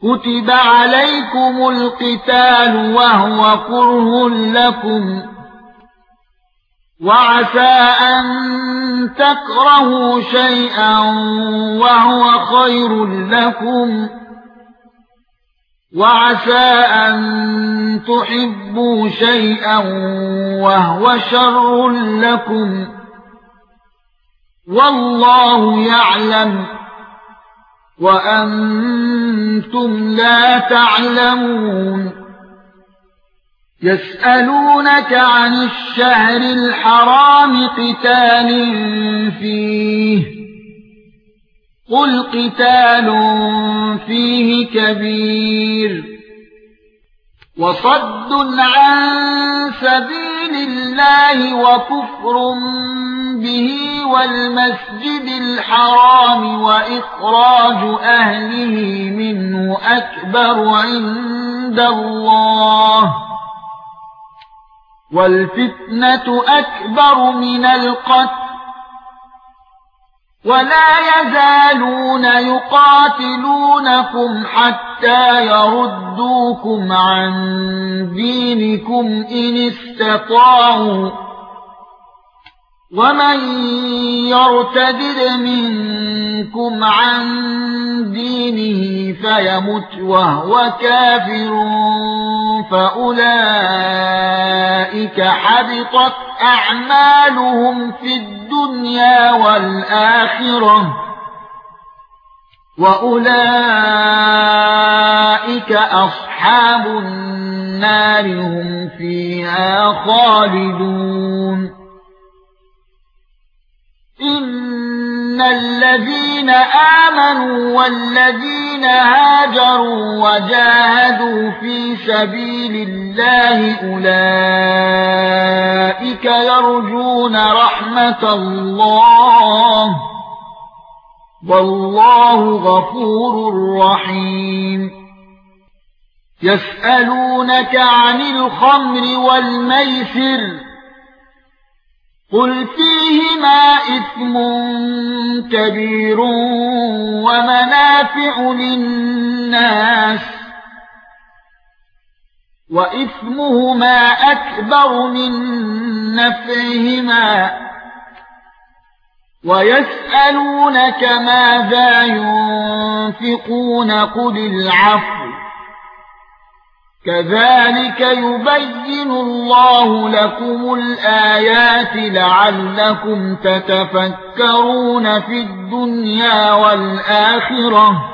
كتب عليكم القتال وهو كره لكم وعسى أن تكرهوا شيئا وهو خير لكم وعسى أن تحبوا شيئا وهو شر لكم والله يعلم وأنتم لا تعلمون يسألونك عن الشهر الحرام قتال فيه قل قتال فيه كبير وصد عن سبيل الله وكفر به والمسجد الحرام وإخراج أهله منه أكبر عند الله والفتنة أكبر من القتل ولا يزالون يقاتلونكم حتى يردوكم عن دينكم إن استطاعوا ومن يرتد منكم عن دينه فيمت وهو كافر فأولئك حبطت أعمالهم في الدنيا والآخرة وأولئك أصحاب النار هم فيها خالدون إن الذين آمنوا والذين هاجروا وجاهدوا في سبيل الله أولئك يرجون رحمة الله والله غفور رحيم يسألونك عن الخمر والميسر قل فيهما إثم كبير ومنافع للناس وإثمهما أكبر من نفعهما ويسألونك ماذا ينفقون قل العفو كذلك يبين الله لكم الآيات لعلكم تتفكرون في الدنيا والآخرة